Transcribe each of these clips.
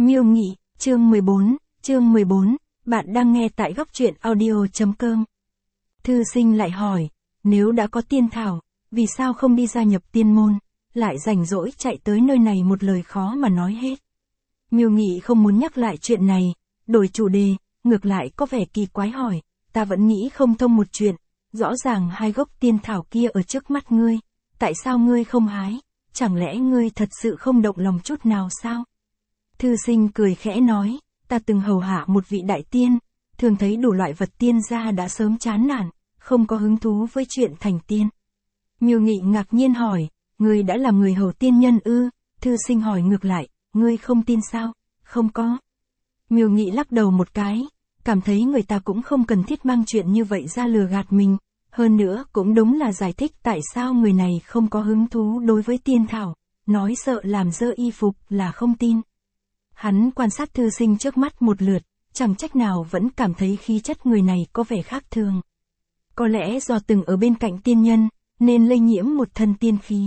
Miêu Nghị, chương 14, bạn đang nghe tại góc truyện audio.com. Thư sinh lại hỏi, nếu đã có tiên thảo, vì sao không đi gia nhập tiên môn, lại rảnh rỗi chạy tới nơi này một lời khó mà nói hết. Miêu Nghị không muốn nhắc lại chuyện này, đổi chủ đề, ngược lại có vẻ kỳ quái hỏi, ta vẫn nghĩ không thông một chuyện, rõ ràng hai gốc tiên thảo kia ở trước mắt ngươi, tại sao ngươi không hái, chẳng lẽ ngươi thật sự không động lòng chút nào sao? Thư sinh cười khẽ nói, ta từng hầu hạ một vị đại tiên, thường thấy đủ loại vật tiên gia đã sớm chán nản, không có hứng thú với chuyện thành tiên. Miêu Nghị ngạc nhiên hỏi, ngươi đã làm người hầu tiên nhân ư? Thư sinh hỏi ngược lại, ngươi không tin sao? Không có. Miêu Nghị lắc đầu một cái, cảm thấy người ta cũng không cần thiết mang chuyện như vậy ra lừa gạt mình, hơn nữa cũng đúng là giải thích tại sao người này không có hứng thú đối với tiên thảo, nói sợ làm dơ y phục là không tin. Hắn quan sát thư sinh trước mắt một lượt, chẳng trách nào vẫn cảm thấy khí chất người này có vẻ khác thường. Có lẽ do từng ở bên cạnh tiên nhân, nên lây nhiễm một thân tiên khí.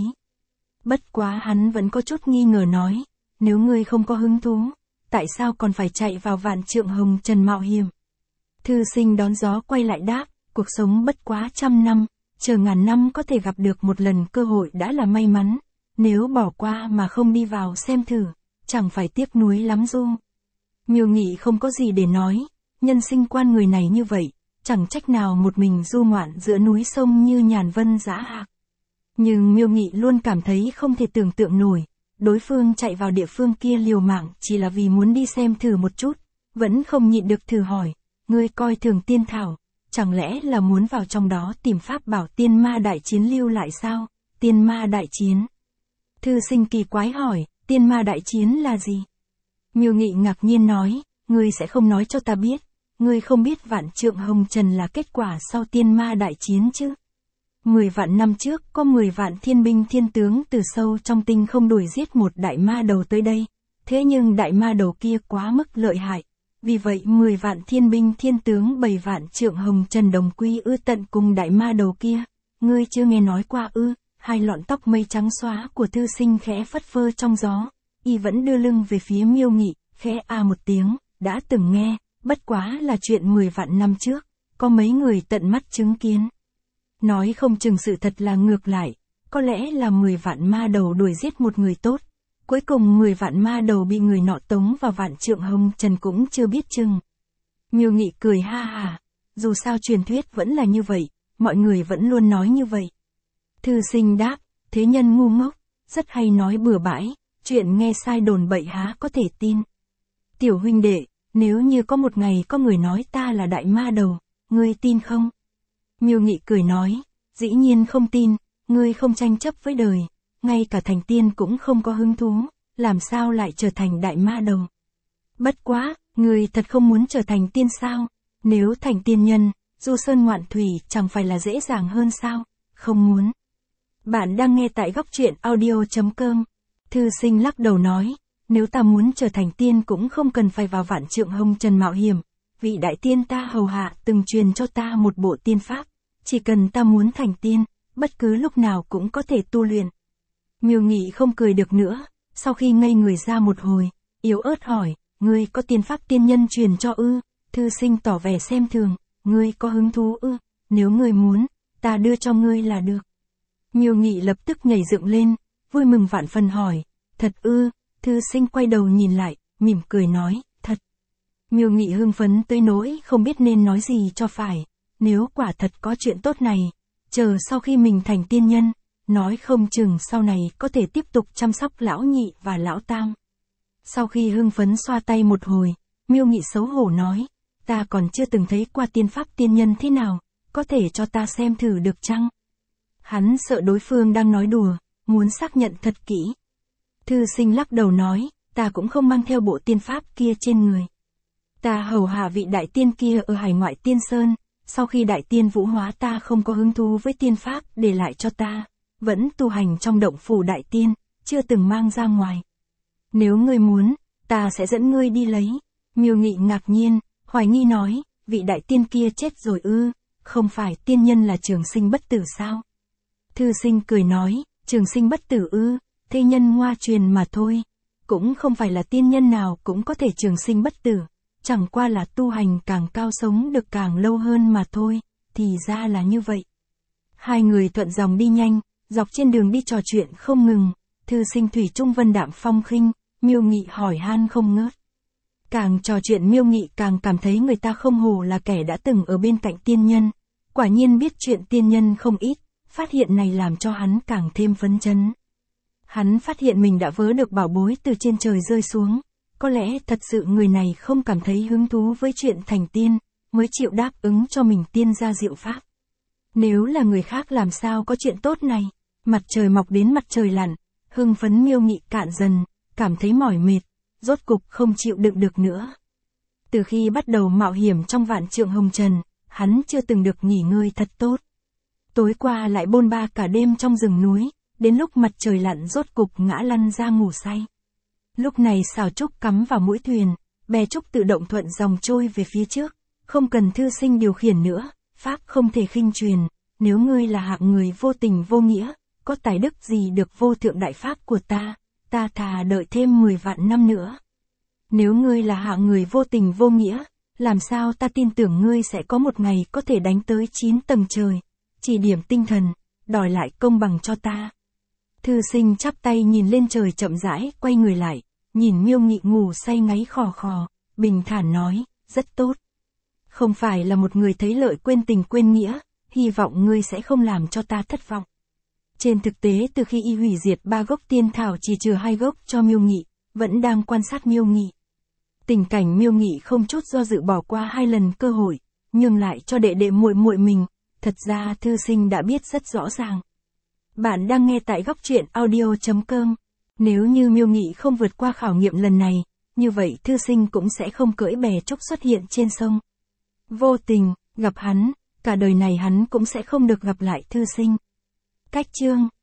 Bất quá hắn vẫn có chút nghi ngờ nói, nếu ngươi không có hứng thú, tại sao còn phải chạy vào vạn trượng hồng trần mạo hiểm? Thư sinh đón gió quay lại đáp, cuộc sống bất quá 100 năm, chờ ngàn năm có thể gặp được một lần cơ hội đã là may mắn, nếu bỏ qua mà không đi vào xem thử, chẳng phải tiếc nuối lắm du. Miêu Nghị không có gì để nói, nhân sinh quan người này như vậy, chẳng trách nào một mình du ngoạn giữa núi sông như nhàn vân dã hạc. Nhưng Miêu Nghị luôn cảm thấy không thể tưởng tượng nổi, đối phương chạy vào địa phương kia liều mạng chỉ là vì muốn đi xem thử một chút, vẫn không nhịn được thử hỏi, ngươi coi thường tiên thảo, chẳng lẽ là muốn vào trong đó tìm pháp bảo tiên ma đại chiến lưu lại sao? Tiên ma đại chiến. Thư sinh kỳ quái hỏi, tiên ma đại chiến là gì? Miêu Nghị ngạc nhiên nói, ngươi sẽ không nói cho ta biết, ngươi không biết vạn trượng hồng trần là kết quả sau tiên ma đại chiến chứ? 10 vạn năm trước có 10 vạn thiên binh thiên tướng từ sâu trong tinh không đuổi giết một đại ma đầu tới đây, thế nhưng đại ma đầu kia quá mức lợi hại, vì vậy 10 vạn thiên binh thiên tướng 7 vạn trượng hồng trần đồng quy ư tận cùng đại ma đầu kia, ngươi chưa nghe nói qua ư? Hai lọn tóc mây trắng xóa của thư sinh khẽ phất phơ trong gió, y vẫn đưa lưng về phía Miêu Nghị, khẽ một tiếng, đã từng nghe, bất quá là chuyện 10 vạn năm trước, có mấy người tận mắt chứng kiến. Nói không chừng sự thật là ngược lại, có lẽ là 10 vạn ma đầu đuổi giết một người tốt, cuối cùng 10 vạn ma đầu bị người nọ tống vào vạn trượng hồng trần cũng chưa biết chừng. Miêu Nghị cười ha hà, dù sao truyền thuyết vẫn là như vậy, mọi người vẫn luôn nói như vậy. Thư sinh đáp, thế nhân ngu ngốc, rất hay nói bừa bãi, chuyện nghe sai đồn bậy há có thể tin. Tiểu huynh đệ, nếu như có một ngày có người nói ta là đại ma đầu, ngươi tin không? Miêu Nghị cười nói, dĩ nhiên không tin, ngươi không tranh chấp với đời, ngay cả thành tiên cũng không có hứng thú, làm sao lại trở thành đại ma đầu? Bất quá, ngươi thật không muốn trở thành tiên sao? Nếu thành tiên nhân, du sơn ngoạn thủy chẳng phải là dễ dàng hơn sao? Không muốn. Bạn đang nghe tại góc truyện audio.com. Thư sinh lắc đầu nói, nếu ta muốn trở thành tiên cũng không cần phải vào vạn trượng hồng trần mạo hiểm, vị đại tiên ta hầu hạ từng truyền cho ta một bộ tiên pháp, chỉ cần ta muốn thành tiên, bất cứ lúc nào cũng có thể tu luyện. Miêu Nghị không cười được nữa, sau khi ngây người ra một hồi, yếu ớt hỏi, ngươi có tiên pháp tiên nhân truyền cho ư? Thư sinh tỏ vẻ xem thường, ngươi có hứng thú ư? Nếu ngươi muốn, ta đưa cho ngươi là được. Miêu Nghị lập tức nhảy dựng lên, vui mừng vạn phần hỏi, thật ư? Thư sinh quay đầu nhìn lại, mỉm cười nói, thật. Miêu Nghị hưng phấn tới nỗi không biết nên nói gì cho phải, nếu quả thật có chuyện tốt này, chờ sau khi mình thành tiên nhân, nói không chừng sau này có thể tiếp tục chăm sóc lão nhị và lão tam. Sau khi hưng phấn xoa tay một hồi, Miêu Nghị xấu hổ nói, ta còn chưa từng thấy qua tiên pháp tiên nhân thế nào, có thể cho ta xem thử được chăng? Hắn sợ đối phương đang nói đùa, muốn xác nhận thật kỹ. Thư sinh lắc đầu nói, ta cũng không mang theo bộ tiên pháp kia trên người. Ta hầu hạ vị đại tiên kia ở hải ngoại tiên sơn, sau khi đại tiên vũ hóa ta không có hứng thú với tiên pháp để lại cho ta, vẫn tu hành trong động phủ đại tiên, chưa từng mang ra ngoài. Nếu ngươi muốn, ta sẽ dẫn ngươi đi lấy. Miêu Nghị ngạc nhiên, hoài nghi nói, vị đại tiên kia chết rồi ư? Không phải tiên nhân là trường sinh bất tử sao? Thư sinh cười nói, trường sinh bất tử ư? Thế nhân ngoa truyền mà thôi. cũng không phải là tiên nhân nào cũng có thể trường sinh bất tử, chẳng qua là tu hành càng cao sống được càng lâu hơn mà thôi, thì ra là như vậy. Hai người thuận dòng đi nhanh, dọc trên đường đi trò chuyện không ngừng, thư sinh thủy chung vân đạm phong khinh, Miêu Nghị hỏi han không ngớt. Càng trò chuyện Miêu Nghị càng cảm thấy người ta không hổ là kẻ đã từng ở bên cạnh tiên nhân, quả nhiên biết chuyện tiên nhân không ít, phát hiện này làm cho hắn càng thêm phấn chấn. Hắn phát hiện mình đã vớ được bảo bối từ trên trời rơi xuống, có lẽ thật sự người này không cảm thấy hứng thú với chuyện thành tiên, mới chịu đáp ứng cho mình tiên gia diệu pháp. Nếu là người khác làm sao có chuyện tốt này, mặt trời mọc đến mặt trời lặn, hưng phấn Miêu Nghị cạn dần, cảm thấy mỏi mệt, rốt cục không chịu đựng được nữa. Từ khi bắt đầu mạo hiểm trong vạn trượng hồng trần, hắn chưa từng được nghỉ ngơi thật tốt. Tối qua lại bôn ba cả đêm trong rừng núi, đến lúc mặt trời lặn rốt cục ngã lăn ra ngủ say. Lúc này sào trúc cắm vào mũi thuyền, bè trúc tự động thuận dòng trôi về phía trước, không cần thư sinh điều khiển nữa, pháp không thể khinh truyền, nếu ngươi là hạng người vô tình vô nghĩa, có tài đức gì được vô thượng đại pháp của ta thà đợi thêm 10 vạn năm nữa. Nếu ngươi là hạng người vô tình vô nghĩa, làm sao ta tin tưởng ngươi sẽ có một ngày có thể đánh tới 9 tầng trời, chỉ điểm tinh thần, đòi lại công bằng cho ta. Thư sinh chắp tay nhìn lên trời chậm rãi, quay người lại, nhìn Miêu Nghị ngủ say ngáy khò khò, bình thản nói, rất tốt. Không phải là một người thấy lợi quên tình quên nghĩa, hy vọng ngươi sẽ không làm cho ta thất vọng. Trên thực tế từ khi y hủy diệt 3 gốc tiên thảo chỉ trừ 2 gốc cho Miêu Nghị, vẫn đang quan sát Miêu Nghị. Tình cảnh Miêu Nghị không chút do dự bỏ qua 2 lần cơ hội, nhưng lại cho đệ đệ muội muội mình, thật ra thư sinh đã biết rất rõ ràng. Bạn đang nghe tại góc truyện audio.com. Nếu như Miêu Nghị không vượt qua khảo nghiệm lần này, như vậy thư sinh cũng sẽ không cưỡi bè trúc xuất hiện trên sông. Vô tình, gặp hắn, cả đời này hắn cũng sẽ không được gặp lại thư sinh. Cách chương